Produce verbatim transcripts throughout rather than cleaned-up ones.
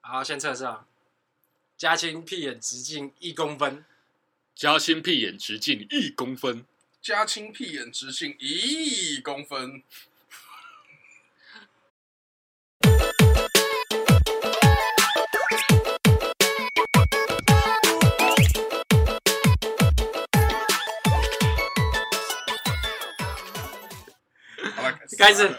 好，先测试啊。嘉青屁眼直径一公分， 嘉青屁眼直径一公分， 嘉青屁眼直径一公分。好了， 开始。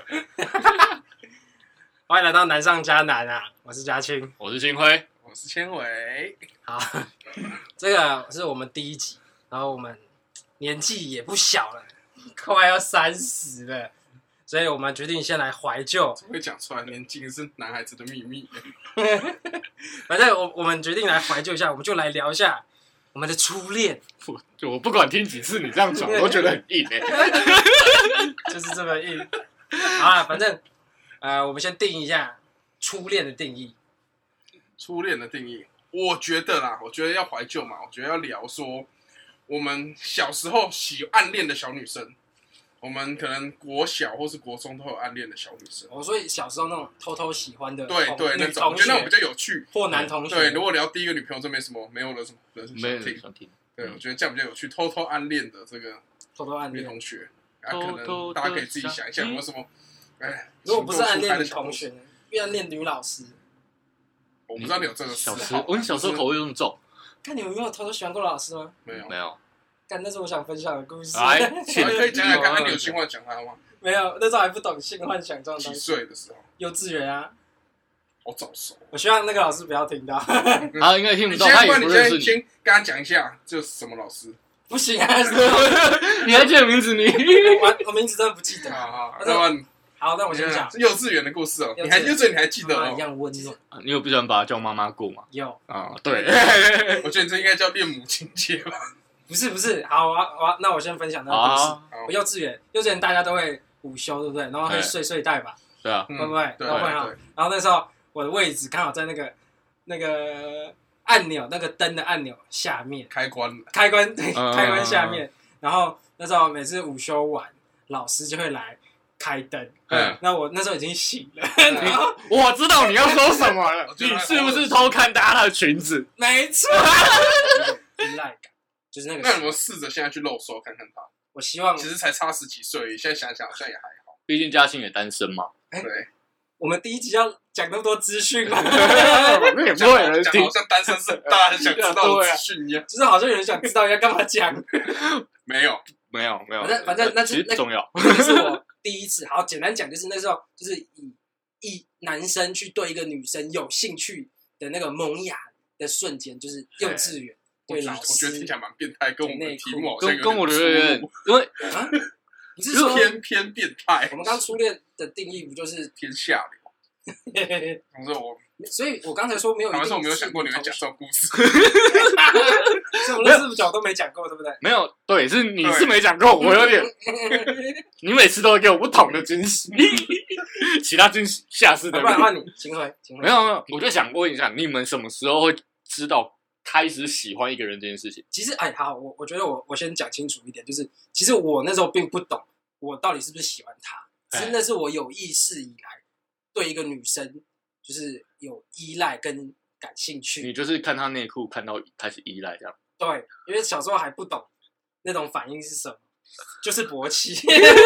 欢迎来到难上加难啊！我是嘉青， 我是金辉， 我是千伟。 好，这个是我们第一集，然后我们年纪也不小了，快要三十了，所以我们决定先来怀旧。 怎么会讲出来？年纪是男孩子的秘密。 反正我我们决定来怀旧一下，我们就来聊一下我们的初恋。 我就我不管听几次你这样讲，我都觉得很硬哎、 欸，就是这么硬。好啦，反正呃，我们先定一下初恋的定义。 初恋的定义，我觉得啦，我觉得要怀旧嘛，我觉得要聊说我们小时候喜暗恋的小女生，我们可能国小或是国中都有暗恋的小女生。 哦，所以小时候那种偷偷喜欢的， 对对，那种我觉得那种比较有趣。 或男同学， 对，如果聊第一个女朋友，这没什么，没有了什么人没有人想听。 对，我觉得这样比较有趣。偷偷暗恋的这个偷偷暗恋女同学，啊，可能大家可以自己想一下有没有什么。哎， 如果不是暗恋女同学呢？暗恋女老师。 我不知道你有这个小时候，我小时候口味这么重。 看你们有没有偷偷喜欢过老师吗？ 没有， 没有。 干，那是我想分享的故事。 来， 可以讲讲看，你有性幻想他吗？ 没有，那时候还不懂性幻想这种东西。 几岁的时候？ 幼稚园啊。 好早熟。 我希望那个老师不要听到。 他应该听不到，他也不认识你。 先跟他讲一下，这是什么老师？ 不行啊！ 你还记得名字？你我我名字真的不记得。 好好，那么好，那我先讲幼稚园的故事哦。你还幼稚园你还记得哦？ 一样温暖。 你有不喜欢把他叫妈妈过吗？ 有啊，对。 我觉得这应该叫恋母情节吧。 不是不是，好，我我那我先分享那个故事。我幼稚园，幼稚园大家都会午休，对不对？然后会睡睡袋吧？ 对啊， 会不会？ 对会哈。然后那时候我的位置刚好在那个那个按钮，那个灯的按钮下面， 开关， 开关对，开关下面。然后那时候每次午休完，老师就会来开灯。嗯，那我那时候已经醒了。然后我知道你要说什么了，你是不是偷看大家的裙子？ 没错，依赖感就是那个。 那有没有试着现在去露手看看他？ 我希望， 其实才差十几岁，现在想想好像也还好。 毕竟嘉欣也单身嘛。 对， 我们第一集要讲那么多资讯吗？ 那也不会有人听， 好像单身是大家很想知道的资讯一样。 就是好像有人想知道要干嘛讲。 没有， 没有，没有。 反正反正那其实不重要。 那是我第一次。好，简单讲就是那时候就是以一男生去对一个女生有兴趣的那个萌芽的瞬间，就是幼稚园对老师。 我觉得听起来蛮变态，跟我们的题目好像跟跟我的有点，因为啊，你是说偏偏变态？ 我们刚初恋的定义不就是偏下流？我说我。 所以我刚才说没有， 好像是我没有想过你会讲这种故事， 所以我认识这么久都没讲过，对不对？ 没有，对，是你是没讲过，我有点，你每次都会给我不同的惊喜，其他惊喜下次的。 不然换你，秦辉，秦辉。 没有没有，我就想问一下，你们什么时候会知道开始喜欢一个人这件事情？ 其实，哎，好，我我觉得我我先讲清楚一点，就是其实我那时候并不懂我到底是不是喜欢她，只是那是我有意识以来对一个女生。就是有依赖跟感兴趣， 你就是看他内裤看到开始依赖这样。 对，因为小时候还不懂那种反应是什么，就是勃起，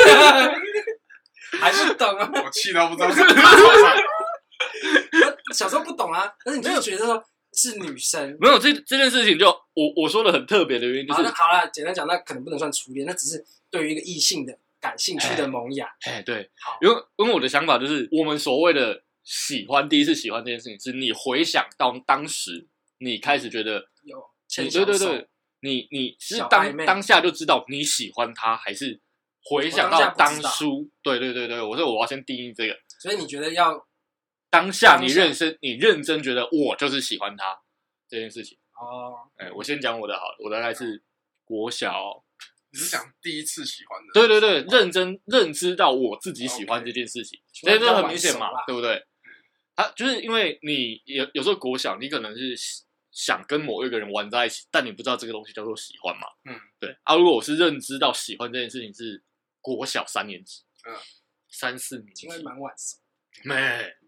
还不懂啊， 我气到不知道怎么小时候不懂啊，但是你就觉得说是女生， 没有这这件事情就我我说的很特别的原因就是， 好了，简单讲，那可能不能算初恋，那只是对于一个异性的感兴趣的萌芽。 哎，对，因为因为我的想法就是，我们所谓的。喜欢第一次喜欢这件事情，是你回想到当时，你开始觉得有， 对对对，你你是当当下就知道你喜欢他，还是回想到当初？对对对对，我说我要先定义这个。 所以你觉得要当下你认真，你认真觉得我就是喜欢他这件事情。 哦， 哎，我先讲我的好了，我大概是国小。 你是讲第一次喜欢的？ 对对对，认真认知到我自己喜欢这件事情，所以这很明显嘛，对不对？他就是因为你有有时候国小，你可能是想跟某一个人玩在一起，但你不知道这个东西叫做喜欢嘛。嗯，对啊。如果我是认知到喜欢这件事情是国小三年级，嗯，三四年级， 因为蛮晚熟。 没，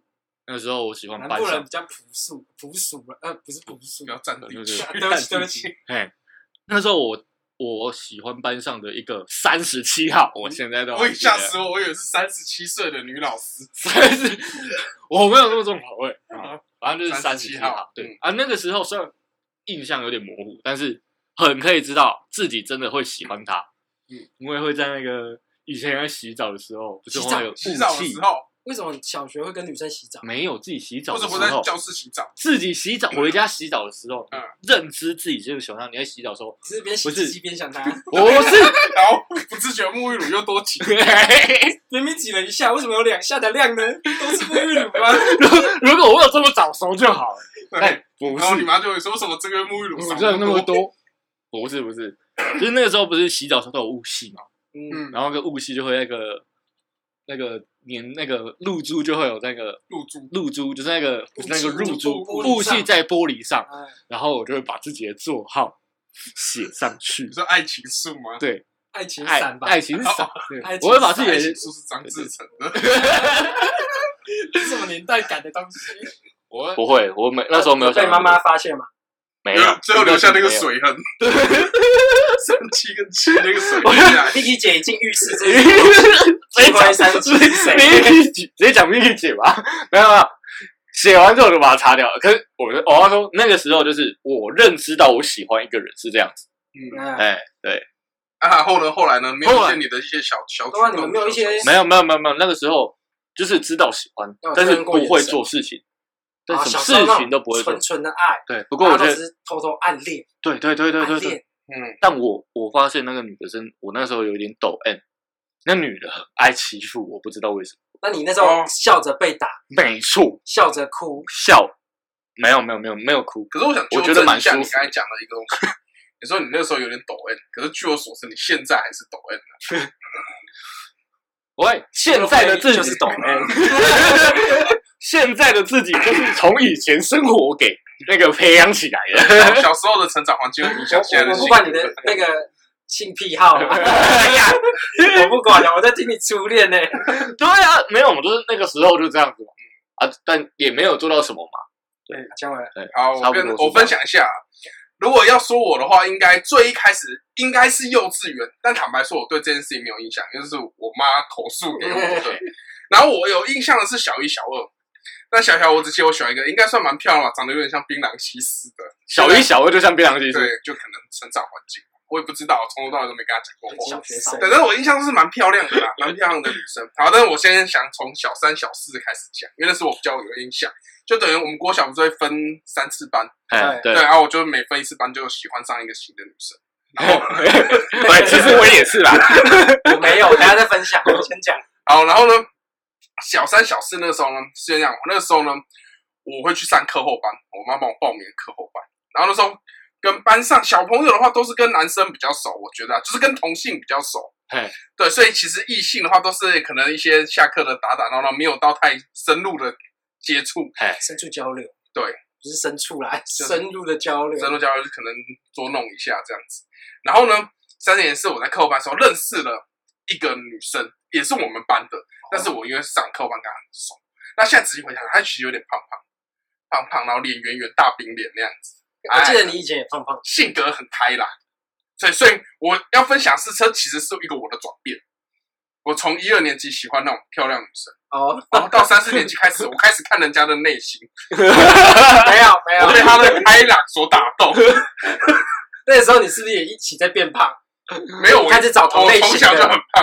那个时候我喜欢班南部人上比较朴素，朴素了，呃，不是朴素， 不要站地就是对不起，对不起， 嘿，那时候我我喜欢班上的一个三十七号，我现在都我也吓死我，我以为是三十七岁的女老师。 三十，我没有那么重口味啊，反正就是三十七号号。对、 嗯、 啊，那个时候虽然印象有点模糊，但是很可以知道自己真的会喜欢他。嗯，因为会在那个以前在洗澡的时候，不是会有雾气？ 洗澡的时候， 为什么小学会跟女生洗澡？ 没有自己洗澡的时候， 或者我在教室洗澡， 自己洗澡，回家洗澡的时候， 嗯、 认知自己就是喜欢他。你在洗澡的时候， 只是边洗鸡鸡边想他， 不是， 然后不自觉沐浴乳又多挤， 明明挤了一下，为什么有两下的量呢？都是沐浴乳吗？ 如果我有这么早熟就好了。 对， 不是， 然后你妈就会说什么这个沐浴乳少那么多？不是不是，就是那个时候不是洗澡的时候都有雾气嘛， 嗯， 然后那个雾气就会那个那个粘那个露珠就会有那个露珠露珠，就是那个不是那个露珠雾雾气在玻璃上， 哎、 然后我就会把自己的座号写上去。 你说爱情树吗？ 对， 爱情伞吧， 爱情伞。 爱情我会把自己的爱情树是张志成的， 是什么年代感的东西？ 我不会，我没那时候没有想被妈妈发现嘛。 没有， 最后留下那个水痕，对，三七跟七那个水痕。 Vicky 姐已进浴室，直接讲三七是谁 ？Vicky 姐直接讲 Vicky 姐吧，没有没有，写完之后就把它擦掉了。可是我我要说那个时候就是我认知到我喜欢一个人是这样子，嗯，哎对。 啊，然后呢？后来呢？没有一些你的一些小小举动， 你们没有一些没有没有没有没有，那个时候就是知道喜欢，但是不会做事情。对，什么事情都不会做， 纯纯的爱。 对，不过我觉得偷偷暗恋。 对对对对对对，嗯。但我我发现那个女生，我那时候有点抖 M， 那女的很爱欺负我，不知道为什么。 那你那时候笑着被打？ 没错， 笑着哭， 笑，没有没有没有没有哭。 可是我想我觉得蛮舒服。 你刚才讲的一个东西，你说你那时候有点抖 M， 可是据我所知，你现在还是抖 M 的。 喂，现在的自己就是抖 M。 现在的自己就是从以前生活给那个培养起来的， 小时候的成长环境影响现在的。 我不管你的那个性癖好，我不管了，我在听你初恋呢。 对啊，没有，我们就是那个时候就这样子嘛，啊，但也没有做到什么嘛。 对，讲完了。 好，我跟我分享一下，如果要说我的话，应该最一开始应该是幼稚园，但坦白说，我对这件事情没有印象，因为是我妈口述给我的。然后我有印象的是小一、小二。那小小我只记得我喜欢一个，应该算蛮漂亮吧，长得有点像槟榔西施的。 小一、小二就像槟榔西施， 对，就可能成长环境，我也不知道，从头到尾都没跟他讲过话。 小学生， 对，但是我印象是蛮漂亮的啦，蛮漂亮的女生。好，但是我现在想从小三、小四开始讲，因为那是我比较有印象。就等于我们国小不是会分三次班， 对， 对，然后我就每分一次班就喜欢上一个新的女生。然后， 对，其实我也是啦， 我没有，等下再分享，我先讲。 好，然后呢？小三、小四那个时候呢，是这样。我那个时候呢，我会去上课后班，我妈帮我报名课后班。然后那时候跟班上小朋友的话，都是跟男生比较熟，我觉得、啊、就是跟同性比较熟。对，所以其实异性的话，都是可能一些下课的打打闹闹，没有到太深入的接触， 深处交流。 对， 不是深处啦，深入的交流， 深入交流就可能捉弄一下这样子。然后呢，三年是我在课后班的时候认识了一个女生，也是我们班的。但是我因为上课班跟他很熟，那现在仔细回想，他其实有点胖胖，胖胖，然后脸圆圆、大饼脸那样子。 我记得你以前也胖胖， 性格很开朗，所以所以我要分享是，这其实是一个我的转变。我从一二年级喜欢那种漂亮女生， 哦， 然后到三四年级开始，我开始看人家的内心， 没有没有， 我被她的开朗所打动。 那时候你是不是也一起在变胖？ 没有，我开始找同类型的， 我从小就很胖。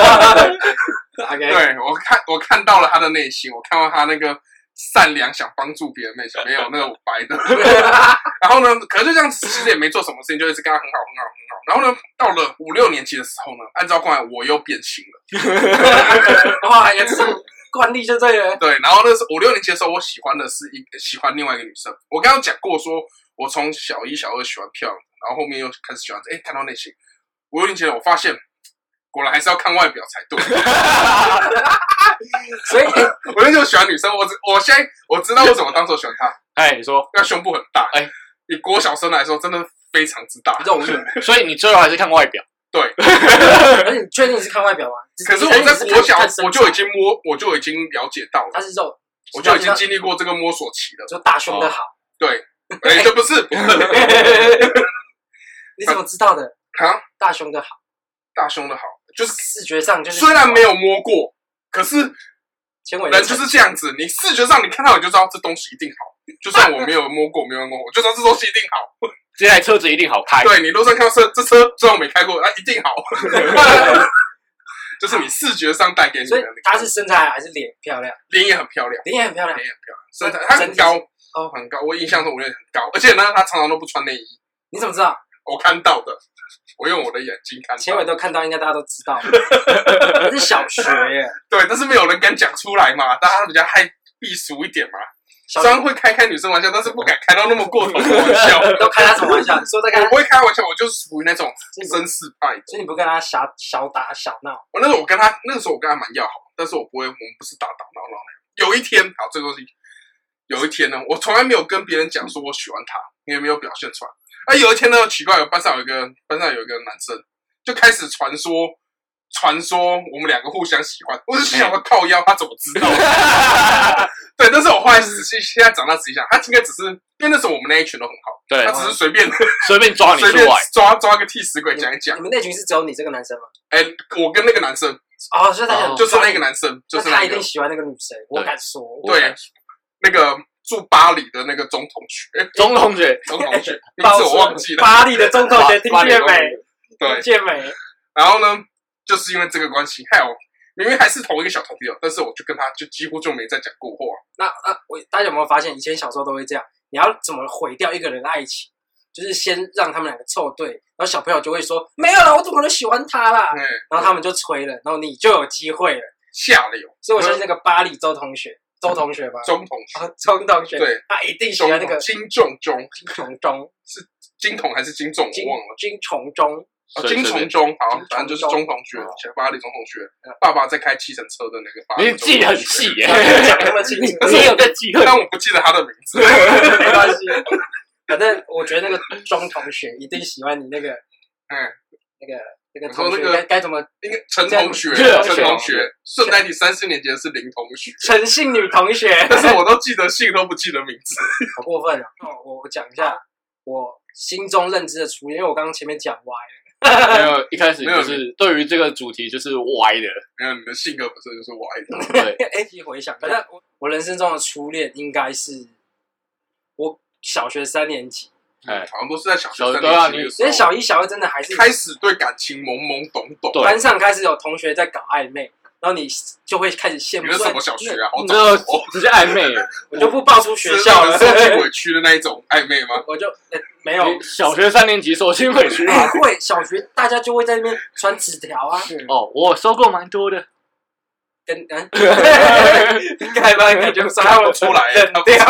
Okay. 对，我看我看到了他的内心，我看到他那个善良想帮助别人内心，没有那个白的。然后呢，可是就这样子，其实也没做什么事情，就一直跟他很好很好很好。然后呢，到了五六年级的时候呢，按照惯例我又变心了。 哇，也是惯例就对了。 对，然后那是五六年级的时候，我喜欢的是一喜欢另外一个女生。我刚刚讲过说，我从小一小二喜欢漂亮，然后后面又开始喜欢，哎，看到内心。五六年级我发现，果然还是要看外表才对。 所以， 我那时候喜欢女生，我我现在我知道为什么当时喜欢她。 哎，你说， 那胸部很大， 哎， 以国小生来说，真的非常之大， 肉欲。 所以你最后还是看外表。 对。 而且你确定是看外表吗？ 可是我在国小我就已经摸，我就已经了解到了。 他是肉， 我就已经经历过这个摸索期了。 就大胸的好， 对，哎，这不是，不是。 你怎么知道的？ 啊， 大胸的好， 大胸的好，就是视觉上就是虽然没有摸过，可是人就是这样子，你视觉上你看到你就知道这东西一定好。就算我没有摸过，没有摸过，我就知道这东西一定好。 这台车子一定好开。 对，你路上看到车，这车虽然我没开过，啊，一定好。就是你视觉上带给你的。 所以他是身材还是脸漂亮？ 脸也很漂亮， 脸也很漂亮， 脸也很漂亮。身材他很高，哦，很高。我印象中我脸很高，而且呢，他常常都不穿内衣。 你怎么知道？ 我看到的，我用我的眼睛看到。 前尾都看到，应该大家都知道。那是小学耶。 对，但是没有人敢讲出来嘛，大家比较害避俗一点嘛。虽然会开开女生玩笑，但是不敢开到那么过头的玩笑。 都开他什么玩笑？你说在开？ 我不会开玩笑，我就是属于那种绅士派。 所以你不跟他小小打小闹？ 我那时候我跟他，那个时候我跟他蛮要好，但是我不会，我们不是打打闹闹那样。有一天，好，这个东西，有一天呢，我从来没有跟别人讲说我喜欢他，因为没有表现出来。啊，有一天呢，奇怪，有班上有一个班上有一个男生，就开始传说。传说我们两个互相喜欢，我就想说靠腰，他怎么知道？对，但是我后来仔细，现在长大仔细想，他应该只是因为那时候我们那一群都很好， 对， 他只是随便随便抓你出来， 随便抓抓个替死鬼讲一讲。 你们那群是只有你这个男生吗？ 哎、欸，我跟那个男生哦，所以他哦就是那个男生，就是、那个、 他一定喜欢那个女生，我敢说， 对，那个住巴黎的那个钟同学， 钟同学， 钟同学，名字我忘记了， 巴黎的钟同学，听见没？ 对， 听见没？ 然后呢？就是因为这个关系，还有明明还是同一个小团体哦，但是我就跟他就几乎就没再讲过话。 那啊，我大家有没有发现，以前小时候都会这样？你要怎么毁掉一个人的爱情？就是先让他们两个凑对，然后小朋友就会说没有了，我怎么能喜欢他啦？嗯、然后他们就吹了，然后你就有机会了， 下流。 所以我相信那个巴黎周同学，周同学吧， 钟同学， 哦，钟同学， 对， 他一定喜欢那个金重钟， 金重钟是金童还是金重？我忘了， 金重钟。 哦，金重钟，好，反正就是钟同学，小巴黎钟同学，爸爸在开计程车的那个巴黎。 你记得很细耶， 讲那么清楚， 你有在记， 但我不记得他的名字， 没关系。反正我觉得那个钟同学一定喜欢你那个，嗯，那个那个同学该该怎么？ 应该陈同学，陈同学，顺带你三四年级的是林同学， 陈姓女同学， 但是我都记得姓，都不记得名字， 好过分啊！我我讲一下我心中认知的初恋，因为我刚刚前面讲歪了。 没有，一开始就是对于这个主题就是歪的， 没有你的性格本身就是歪的。 对，哎，回想，反正我我人生中的初恋应该是我小学三年级， 哎，好像都是在小学三年级的时候， 所以小一、小二真的还是开始对感情懵懵懂懂， 班上开始有同学在搞暧昧。然后你就会开始羡慕。 你是什么小学啊？ 你这直接暧昧， 我就不报出学校了。 受尽委屈的那一种暧昧吗？ 我就、欸、没有。 小学三年级受尽委屈啊？会，小学大家就会在那边传纸条啊。 哦，我收过蛮多的。 跟嗯，该吧？感觉他们出来冷掉。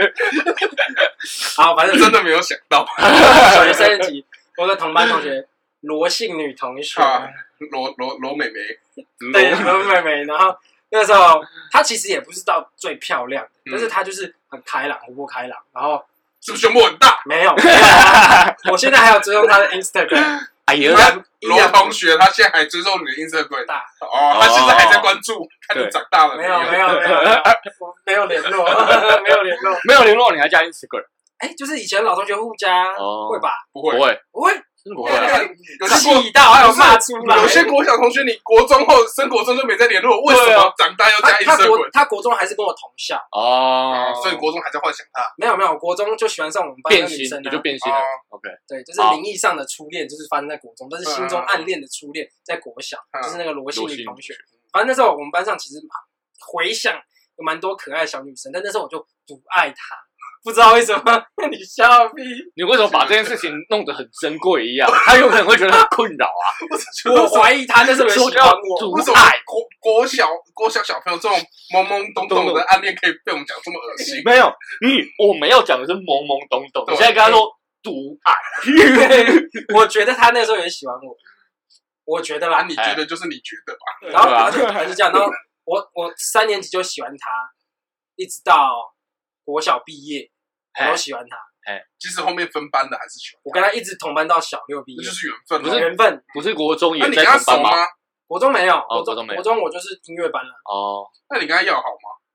好，反正真的没有想到， 小学三年级，我的同班同学罗姓女同学。 罗罗罗美眉， 对罗美眉，然后那时候她其实也不是到最漂亮的，嗯、但是她就是很开朗，活泼开朗，然后是不是胸部很大？ 没有，我现在还有追踪她的 Instagram。 哎呀， 罗同学，他现在还追踪你的 Instagram， 大哦，他现在还在关注，看你长大了没有？没有，没有，没有，没有联络，没有联络， 没有联络，你还加 Instagram？ 哎，就是以前老同学互加，会吧？ 不会， 不会， 不会。 不会， 有气到还有骂出来。 有些国小同学，你国中后升国中就没再联络，为什么长大要加一生滚？ 他国中还是跟我同校哦， 所以国中还在幻想他。 没有没有，国中就喜欢上我们班的女生， 你就变心了。OK， 对，就是名义上的初恋，就是发生在国中，但是心中暗恋的初恋在国小，就是那个罗姓女同学。反正那时候我们班上其实回想有蛮多可爱的小女生，但那时候我就不爱她。不知道为什么你笑屁？ 你为什么把这件事情弄得很珍贵一样？他有可能会觉得很困扰啊。 我怀疑他那时候喜欢我。 为什么国国小国小小朋友这种懵懵懂懂的暗恋可以被我们讲这么恶心？ 没有，你我们要讲的是懵懵懂懂。你现在跟他说独爱， 我觉得他那时候也喜欢我。我觉得啦， 你觉得就是你觉得吧。 然后然后就还是这样，然后我我三年级就喜欢他，一直到国小毕业。我都喜欢他， 哎，即使后面分班的还是喜欢他。 我跟他一直同班到小六毕业， 那就是缘分， 不是缘分， 不是国中也在同班吗？ 国中没有， 国中没有， 国中我就是音乐班了。 哦， 那你跟他要好吗？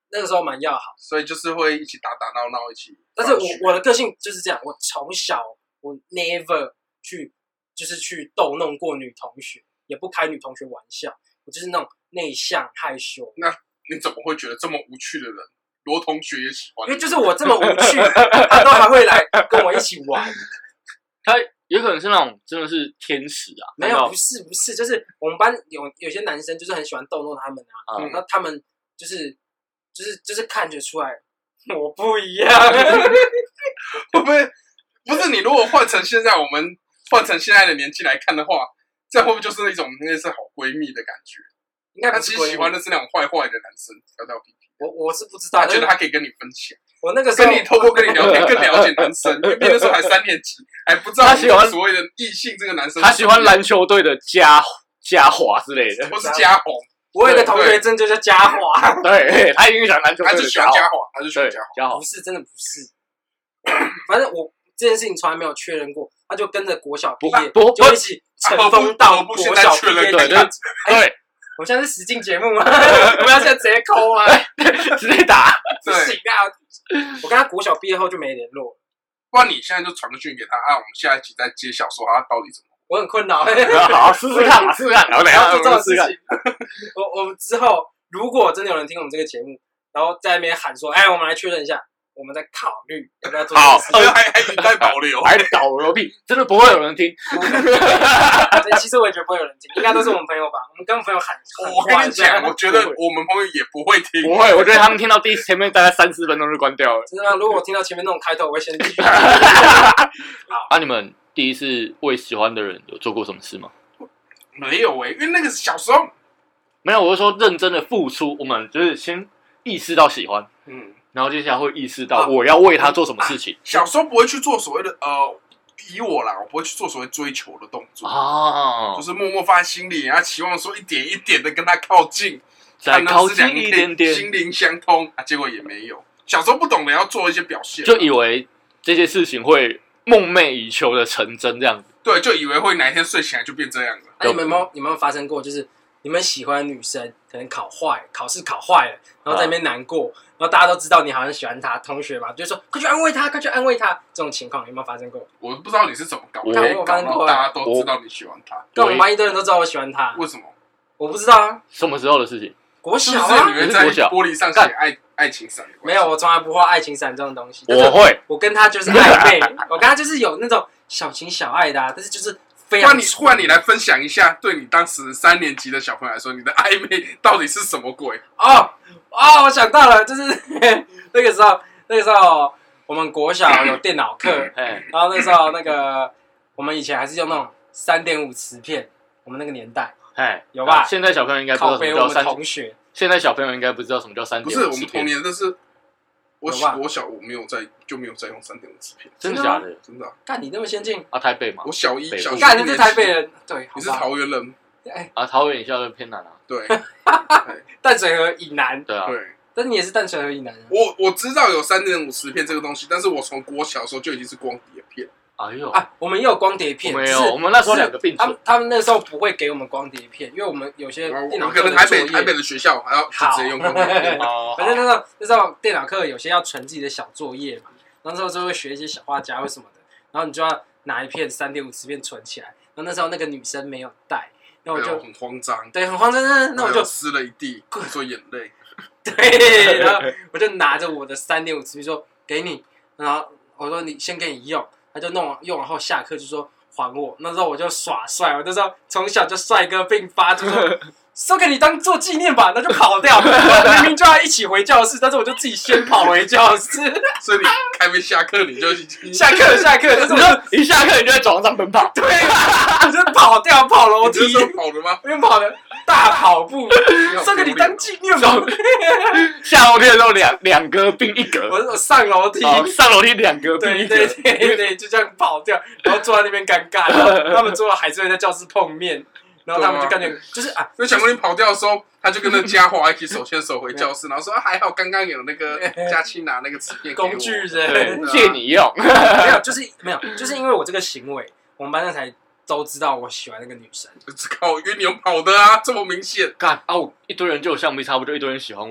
那个时候蛮要好， 所以就是会一起打打闹闹，一起。 但是我我的个性就是这样，我从小我 never 去就是去逗弄过女同学，也不开女同学玩笑，我就是那种内向害羞。 那你怎么会觉得这么无趣的人，罗同学也喜欢？ 因为就是我这么无趣，他都还会来跟我一起玩。 他有可能是那种真的是天使啊， 没有，不是不是，就是我们班有有些男生就是很喜欢逗弄他们啊，嗯、那他们就是就是就是看得出来我不一样。 会不会不是你？如果换成现在我们换成现在的年纪来看的话，这样会不会就是一种那是好闺蜜的感觉？ 应该不是他其实喜欢的是那种坏坏的男生，挑挑皮皮。 我我是不知道， 他觉得他可以跟你分享。 我那个时候跟你透过跟你聊天更了解男生，因为那时候还三年级，还不知道他喜欢所谓的异性这个男生。 他喜欢篮球队的嘉嘉华之类的， 或是嘉宏。 我有一个同学真就叫嘉华， 对，他一定喜欢篮球队， 他就喜欢嘉华，他就喜欢嘉华。 嘉华不是真的不是，反正我这件事情从来没有确认过，他就跟着国小毕业就一起乘风到国小毕业。 对对对。 我现在是实境节目吗？我们要现在直接抠吗？ 直接打？ 不行啊！我跟他国小毕业后就没联络。 不然你现在就传个讯给他啊，我们下一集再揭晓说他到底怎么。 我很困扰。 好，试试看嘛，试试看。然后等一下做这种事情。我我们之后如果真的有人听我们这个节目，然后在那边喊说：“哎，我们来确认一下。”我们在考虑要不要做这件事情。 好，还还在保留， 还保留屁，真的不会有人听。 其实我也觉得不会有人听，应该都是我们朋友吧。我们跟朋友喊。 我跟你讲，我觉得我们朋友也不会听。 不会，我觉得他们听到第前面大概三四分钟就关掉了。 真的吗？如果我听到前面那种开头，我会先继续。 好，那你们第一次为喜欢的人有做过什么事吗？ 没有诶，因为那个小时候没有，我是说认真的付出，我们就是先意识到喜欢， 嗯。 然后接下来会意识到我要为他做什么事情。 啊、小时候不会去做所谓的呃，以我啦，我不会去做所谓追求的动作啊，就是默默放在心里，然后期望说一点一点的跟他靠近， 再靠近一点点， 心灵相通啊，结果也没有。小时候不懂得要做一些表现， 就以为这些事情会梦寐以求的成真这样子。 对，就以为会哪一天睡起来就变这样了。 那、啊、你们有没有有没有发生过，就是你们喜欢的女生可能考坏，考试考坏了，然后在那边难过，然后大家都知道你好像喜欢她，同学嘛，就说快去安慰她，快去安慰她。这种情况有没有发生过？ 我不知道你是怎么搞， 我看我发生过， 大家都知道你喜欢她。 但我们班一堆人都知道我喜欢她， 为什么？ 我不知道啊。 什么时候的事情？ 国小啊， 你会在玻璃上写爱爱情伞？ 没有，我从来不画爱情伞这种东西。 我会， 我跟他就是暧昧，我跟他就是有那种小情小爱的、啊，但是就是。 不然你，不然你来分享一下，对你当时三年级的小朋友来说，你的暧昧到底是什么鬼？ 哦哦，我想到了，就是那个时候，那个时候我们国小有电脑课，然后那时候那个我们以前还是用那种三点五磁片，我们那个年代， 哎， 有吧？ 现在小朋友应该不知道什么叫三， 同学， 现在小朋友应该不知道什么叫三点五磁片。 不是我们童年，但是我我小我没有在就没有在用三点五磁片， 真的假的？ 真的、啊。 干你那么先进啊？台北嘛， 我小一小一， 干你是台北人，对， 你是桃园人， 哎啊，桃园以下就偏南啊， 对， 淡水河以南， 对啊， 对。 但是你也是淡水河以南啊。 我我知道有三点五磁片这个东西，但是我从国小的时候就已经是光碟片。 哎呦啊，我们也有光碟片， 没有，我们那时候两个并存。 他们他们那时候不会给我们光碟片，因为我们有些电脑课可能台北台北的学校还要直接用光碟片。 反正那时候那时候电脑课有些要存自己的小作业嘛，然后那时候就会学一些小画家或什么的，然后你就要拿一片三点五磁片存起来。然后那时候那个女生没有带，然后我就很慌张， 对，很慌张。那那我就湿了一地，说眼泪。 对，然后我就拿着我的三点五磁片说给你，然后我说你先给你用。他就弄完用完后下课就说还我，那时候我就耍帅，我那时候从小就帅哥并发，就说收给你当做纪念吧，那就跑掉。明明就要一起回教室，但是我就自己先跑回教室。 所以你还没下课你就下课下课，但是我就一下课你就在走廊上奔跑。 对啊，我就跑掉跑楼梯。 你是跑的吗？ 用跑的大跑步，收给你当纪念吧。 下楼梯的时候两两格并一格， 我上楼梯， 哦、上楼梯两格并一格， 对对对对，就这样跑掉，然后坐在那边尴尬，然后他们最后还是会在教室碰面，然后他们就感觉就是啊， 所以小魔女跑掉的时候，他就跟那嘉华一起手牵手回教室，然后说、啊、还好刚刚有那个佳期拿那个磁片工具人借你用， 没有，就是没有，就是因为我这个行为，我们班上才都知道我喜欢那个女生。 靠，因为你用跑的啊，这么明显。 干啊，我一堆人就有橡皮擦，不就一堆人喜欢我。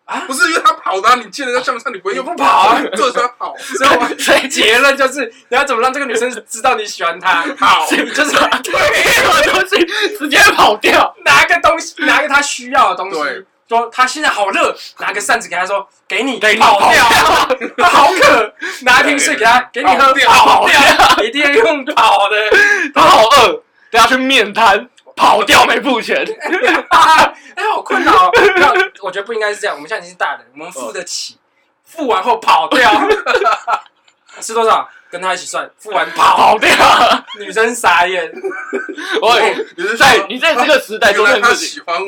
啊， 不是因为他跑的、啊，你见人家橡皮擦，你不会用不跑啊， 这是他跑。 所以我所以结论就是，你要怎么让这个女生知道你喜欢她？ 好， 你就是对，什么东西直接跑掉， 拿个东西，拿个他需要的东西，说他现在好热，拿个扇子给他说，给你， 给你跑掉，他好渴，拿瓶水给他，给你喝，跑掉，一定要用跑的， 他好饿，等下去面摊。跑掉没付钱， 哎，好困扰、哦。我觉得不应该是这样。我们现在已经是大人，我们付得起，付完后跑掉，吃多少跟他一起算，付完跑跑掉， 女生傻眼。 喂，你在你在这个时代做这件事情， 喜欢我。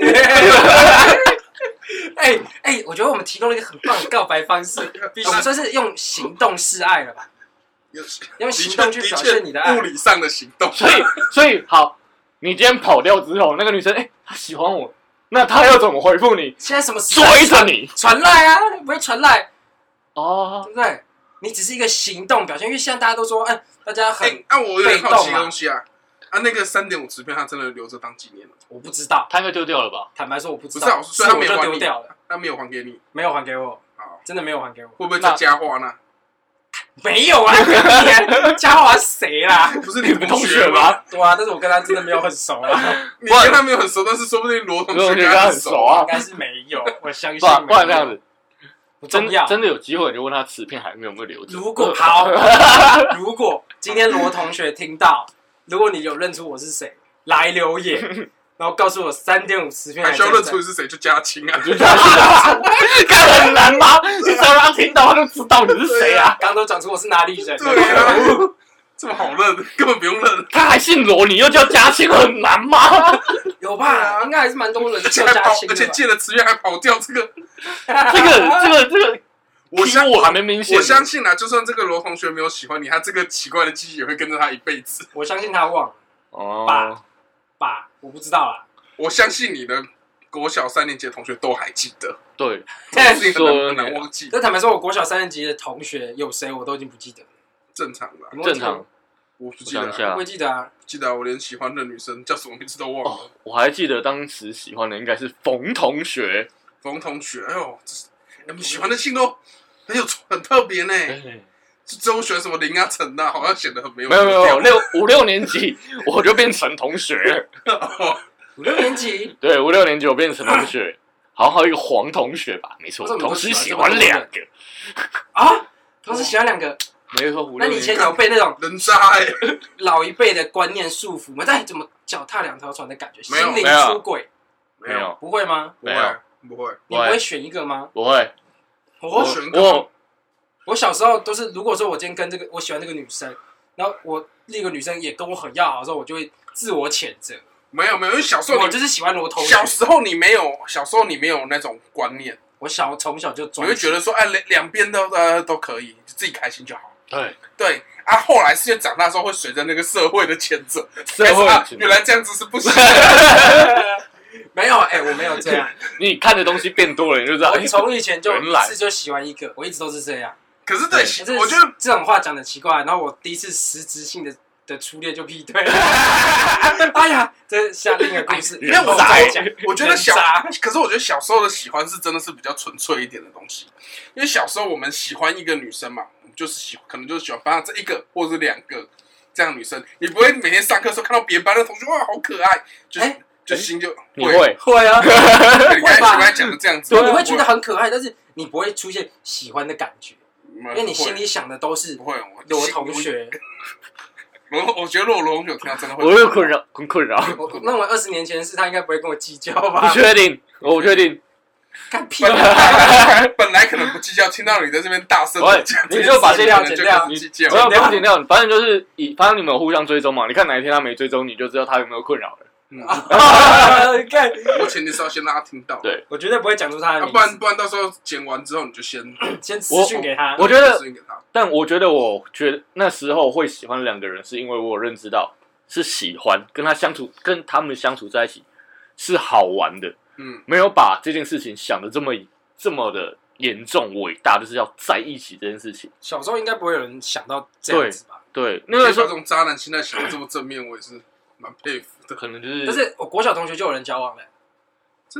哎哎，我觉得我们提供了一个很棒的告白方式，我们算是用行动示爱了吧？用行动去表现你的爱， 物理上的行动。 所以所以好。你今天跑掉之后，那个女生哎、欸，她喜欢我，那她要怎么回复你？ 现在什么时代追着你传赖啊，不会传赖哦， 对不对？你只是一个行动表现，因为现在大家都说，哎、欸，大家很哎，那、欸啊、我有点好奇的东西啊， 啊， 那个三点五磁片，它真的留着当纪念了？ 我不知道， 他应该丢掉了吧？ 坦白说，我不知道， 不是、啊，所以他没有还丢掉了， 他没有还给你， 没有还给我， 好， 真的没有还给我， 会不会再加花呢？ 没有啊，嘉华谁啦？ 不是你们同学吗？ 对啊，但是我跟他真的没有很熟啊。 你跟他没有很熟，但是说不定罗同学跟他很熟啊。 应该是没有，我相信。 不然这样子， 不重要。 真的有机会，你就问他磁片还没有没有留着。 如果好，如果今天罗同学听到，如果你有认出我是谁，来留言。然后告诉我三点五磁片， 还需要认出是谁就加亲啊？ 就加亲啊？看很难吗？你只要让他听到，他就知道你是谁啊？ 刚刚都讲出我是哪里人， 对啊，这么好认，根本不用认。 他还姓罗，你又叫加亲，很难吗？ 有吧？应该还是蛮多人叫加亲的， 而且借了磁片还跑掉，这个， 这个，这个，这个， 我相我还没明显。 我相信啊，就算这个罗同学没有喜欢你，他这个奇怪的记忆也会跟着他一辈子。 我相信他忘了。 哦， 爸，爸，我不知道啦。 我相信你的国小三年级的同学都还记得， 对， 这件事情很难忘记。 但坦白说，我国小三年级的同学有谁我都已经不记得了。 正常的， 正常。 我不记得， 我不会记得啊， 记得我连喜欢的女生叫什么名字都忘了。 哦、我还记得当时喜欢的应该是冯同学。 冯同学，哎呦，这是你们喜欢的姓都很有很特别呢。只有选什么林啊、陈啊，好像显得很没有。 没有没有，六五六年级我就变成同学了。 五六年级， 对，五六年级我变成同学，好像还有一个黄同学吧，没错，同时喜欢两个啊，同时喜欢两个， 没错。 那你以前有被那种人渣哎老一辈的观念束缚吗？但怎么脚踏两条船的感觉？ 没有， 心灵出轨， 没有， 不会吗？ 不会，不会， 你不会选一个吗？ 不会， 我选我我小时候都是，如果说我今天跟这个我喜欢这个女生，然后我另一个女生也跟我很要好的时候，我就会自我谴责。 没有没有，因为小时候我就是喜欢罗同学。 小时候你没有，小时候你没有那种观念。 我小从小就你会觉得说，哎，两两边都呃都可以，自己开心就好。 对对啊，后来是因为长大之后会随着那个社会的谴责， 社会啊，原来这样子是不行的。 没有，哎、欸，我没有这样。 你看的东西变多了，你就知道。 我从以前就一次就喜欢一个，我一直都是这样。 可是对，对我觉得这种话讲的奇怪。然后我第一次实质性的的初恋就劈腿。哎呀，这下另一个故事。 因为我讲，我觉得小，可是我觉得小时候的喜欢是真的是比较纯粹一点的东西。因为小时候我们喜欢一个女生嘛，我们就是喜，可能就是喜欢班上这一个或者是两个这样的女生。你不会每天上课的时候看到别班的同学哇好可爱，就、欸、就心就你会会啊， 你刚才刚才讲的这样子， 你会觉得很可爱，但是你不会出现喜欢的感觉，因为你心里想的都是不会罗同学。 罗，我觉得如果罗同学听到真的会， 我有困扰，很困扰。 我认为二十年前的事，他应该不会跟我计较吧？ 不确定，我不确定。 干屁！ 本来本来可能不计较，听到你在这边大声的讲， 你就把这条剪掉， 你计较， 不要不要剪掉，反正就是以，反正你们有互相追踪嘛。你看哪一天他没追踪，你就知道他有没有困扰了。 嗯， 看， 我前提是要先让他听到， 对， 我绝对不会讲出他的名字， 不然不然到时候剪完之后你就先先私讯给他。 我觉得， 给他但我觉得，我觉得那时候会喜欢两个人，是因为我有认知到是喜欢，跟他相处，跟他们相处在一起是好玩的， 嗯， 没有把这件事情想的这么这么的严重伟大，就是要在一起这件事情。 小时候应该不会有人想到这样子吧？ 对，对那个时候这种渣男现在想的这么正面，我也是蛮佩服的。 可能就是， 但是我国小同学就有人交往了， 真假的？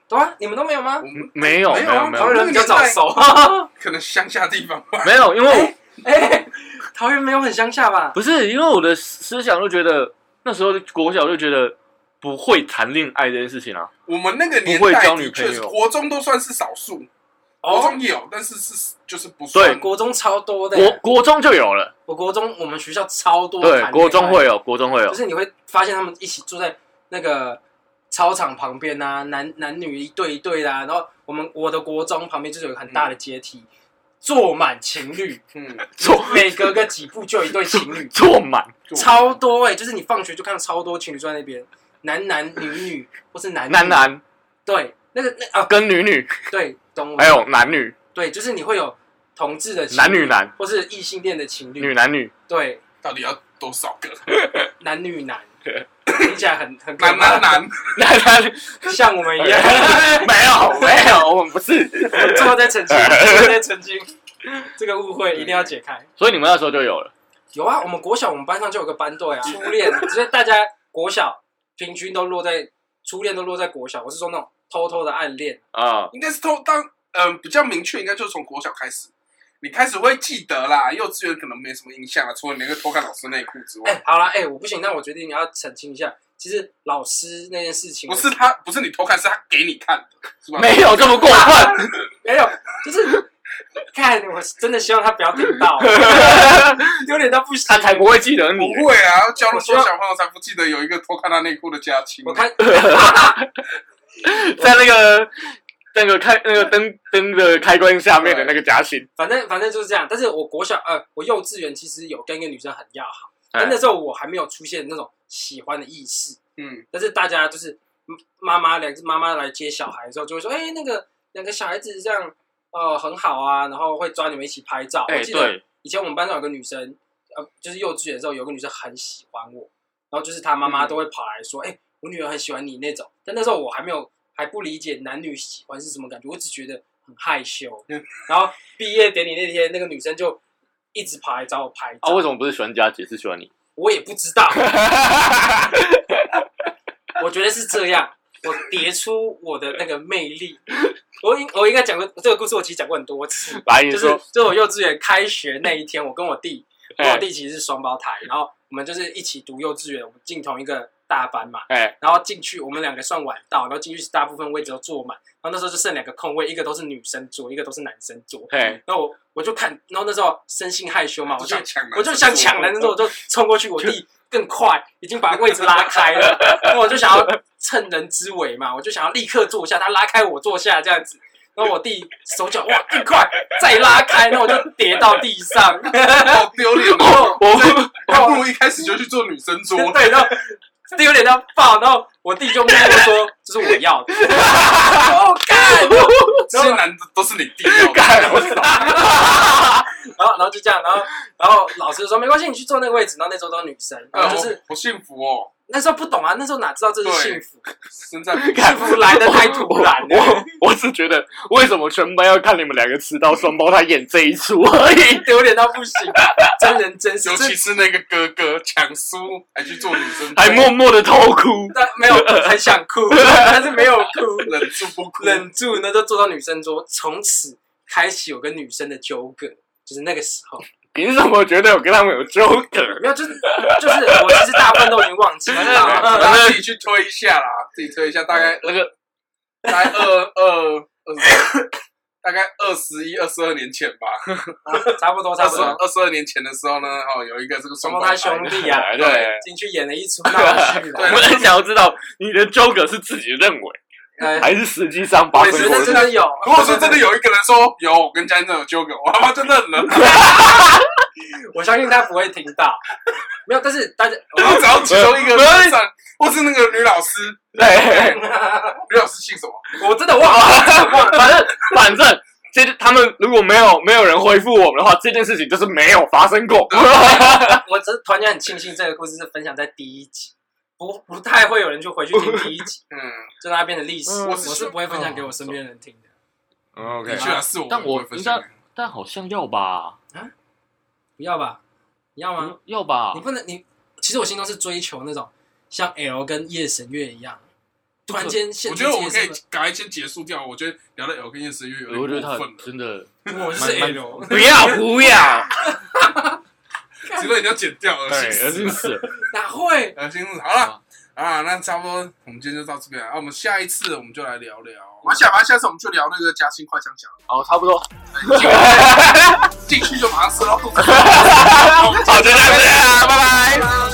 对啊，你们都没有吗？ 我们没有，没有，没有， 桃园人比较早熟， 可能乡下地方吧。 没有，因为我哎、欸，桃园没有很乡下吧？ 不是，因为我的思想就觉得那时候国小就觉得不会谈恋爱这件事情啊。 我们那个年不会代交女朋友的确是国中都算是少数，国中有，但是是就是不对算。 国中超多的， 国国中就有了， 我国中我们学校超多， 对，国中会有，国中会有， 就是你会发现他们一起坐在那个操场旁边啊，男男女一对一对的、啊，然后我们我的国中旁边就是有一个很大的阶梯，嗯、坐满情侣， 嗯， 坐每隔个几步就有一对情侣， 坐满， 超多哎、欸，就是你放学就看到超多情侣坐在那边，男男女女或是男女男男， 对，那个那啊跟女女， 对，懂我， 还有男女， 对，就是你会有同志的情侣男女男， 或是异性恋的情侣， 女男女， 对， 到底要多少个？ 男女男。听起来很很男男男男男， 像我们一样， 没有没有，我们不是， 我们最后再澄清，最后再澄清，这个误会一定要解开。 所以你们那时候就有了？ 有啊，我们国小我们班上就有个班队啊，初恋，只是大家国小平均都落在初恋都落在国小，我是说那种偷偷的暗恋啊， 应该是偷当嗯、呃、比较明确，应该就是从国小开始。你开始会记得啦，幼稚园可能没什么印象了，除了你那个偷看老师内裤之外。 哎、欸，好啦，哎、欸，我不行，那我决定要澄清一下，其实老师那件事情不是他，不是你偷看，是他给你看的，是吧？ 没有这么过分， 没有，就是看我真的希望他不要听到，丢脸到不行， 他才不会记得你。 不会啊，要教那么多小朋友才不记得有一个偷看他内裤的家亲。 我看在那个。那个开那个灯灯的开关下面的那个夹心， 反正反正就是这样。但是我国小呃，我幼稚园其实有跟一个女生很要好，但那时候我还没有出现那种喜欢的意识。嗯，但是大家就是妈妈两只妈妈来接小孩的时候，就会说：“哎、欸，那个两个小孩子这样，呃，很好啊。”然后会抓你们一起拍照。 欸、 我记得以前我们班上有个女生，呃，就是幼稚园的时候有个女生很喜欢我，然后就是她妈妈都会跑来说：“哎、嗯欸，我女儿很喜欢你那种。”但那时候我还没有。还不理解男女喜欢是什么感觉，我只觉得很害羞。然后毕业典礼那天，那个女生就一直跑来找我拍照。 啊，为什么不是喜欢佳姐，是喜欢你？ 我也不知道。我觉得是这样，我叠出我的那个魅力。我应我应该讲过这个故事，我其实讲过很多次。 来，你说， 就是就是我幼稚园开学那一天，我跟我弟，跟我弟其实是双胞胎，然后我们就是一起读幼稚园，我们进同一个。大班嘛，欸、然后进去，我们两个算晚到，然后进去大部分位置都坐满，然后那时候就剩两个空位，一个都是女生坐，一个都是男生坐。 欸、 然后我我就看，然后那时候生性害羞嘛，我就我就想抢男生坐，我就冲过去，我弟更快，已经把位置拉开了，然后我就想要趁人之危嘛，我就想要立刻坐下，他拉开我坐下这样子。然后我弟手脚哇更快，再拉开，然后我就跌到地上， 好丢脸哦！我我不如一开始就去坐女生桌， 对，然后丢脸到爆，然后我弟就默默说：“这是我要的。”我干， 这些男的都是你弟要的，我知道。 然后，然后就这样，然后，然后老师就说：“没关系，你去坐那个位置。”然后那时候都是女生，然后就是好幸福哦。 那时候不懂啊，那时候哪知道这是幸福？ 身在幸福来的太突然了。 我我只觉得，为什么全班要看你们两个吃到双胞胎演这一出而已， 丢脸到不行，真人真事。 尤其是那个哥哥抢输，还去做女生， 还默默的偷哭， 但没有很想哭，但是没有哭， 忍住不哭， 忍住，那就坐到女生桌，从此开启有跟女生的纠葛，就是那个时候。 凭什么觉得我跟他们有纠葛？ 没有，就是就是，我其实大部分都已经忘记了， 大家自己去推一下啦，自己推一下，大概那个大概二二二，大概二十一、二十二年前吧， 差不多，差不多。 二十二年前的时候呢，哦，有一个这个双胞胎兄弟啊， 对， 进去演了一出闹剧。 我们很想要知道你的纠葛是自己认为。呃、还是实际上发生过？ 我觉得真的有。 如果说真的有一个人说有，我跟家人有纠葛，我他妈真的认了。 我相信他不会听到。没有，但是大家， 我只要其中一个人上，或是那个女老师， 对， 女老师姓什么？ 我真的忘了， 反正反正，这他们如果没有没有人回复我们的话，这件事情就是没有发生过。 我只是突然间很庆幸，这个故事是分享在第一集。不不太会有人去回去听第一集，嗯，就那边的历史，嗯、我是不会分享给我身边的人听的。 嗯、OK， 的确是我， 但我应该，但好像要吧？ 啊，不要吧？你要吗？ 要吧？ 你不能，你其实我心中是追求那种像 L 跟夜神月一样， 突然间限我觉得我们可以制自己赶快先结束掉。我觉得聊到 L 跟 S 有我觉得他点过分了， 真的， 的身份我是 L， 不要不要， 这个一定要剪掉，恶对， 心死了， 恶心死了。 哪会？ 恶心死了。好了啊，那差不多，我们今天就到这边了。啊，我们下一次我们就来聊聊，我们下班下次我们就聊那个嘉兴快枪侠。 好，差不多。 进去就马上吃到肚子。 好，就这样，拜拜。